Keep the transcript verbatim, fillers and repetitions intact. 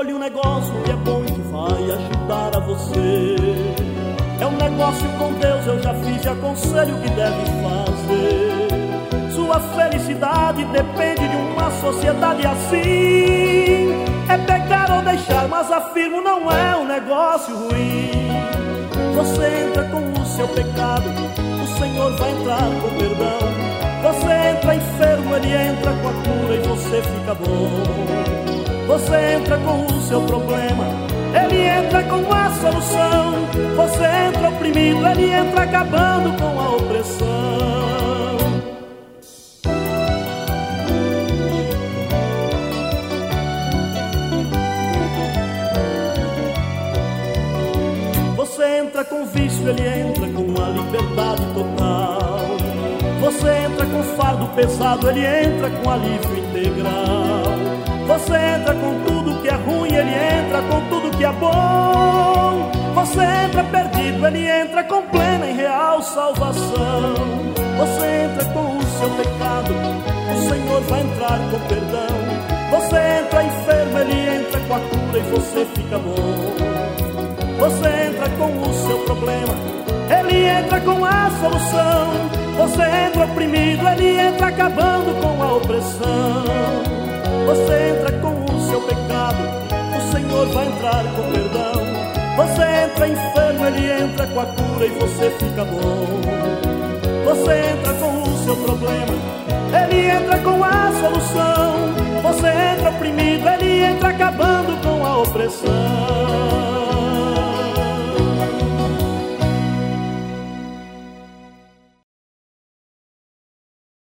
Escolha um negócio que é bom e que vai ajudar a você. É um negócio com Deus, eu já fiz e aconselho o que deve fazer. Sua felicidade depende de uma sociedade assim. É pegar ou deixar, mas afirmo, não é um negócio ruim. Você entra com o seu pecado, o Senhor vai entrar com perdão. Você entra enfermo, Ele entra com a cura e você fica bom. Você entra com o seu problema, Ele entra com a solução. Você entra oprimido, Ele entra acabando com a opressão. Você entra com vício, Ele entra com a liberdade total. Você entra com fardo pesado, Ele entra com alívio integral. Você entra com tudo que é ruim, Ele entra com tudo que é bom. Você entra perdido, Ele entra com plena e real salvação. Você entra com o seu pecado, o Senhor vai entrar com perdão. Você entra enfermo, Ele entra com a cura e você fica bom. Você entra com o seu problema, Ele entra com a solução. Você entra oprimido, Ele entra acabando com a opressão. Você entra com o seu pecado, o Senhor vai entrar com perdão. Você entra enfermo, Ele entra com a cura e você fica bom. Você entra com o seu problema, Ele entra com a solução. Você entra oprimido, Ele entra acabando com a opressão.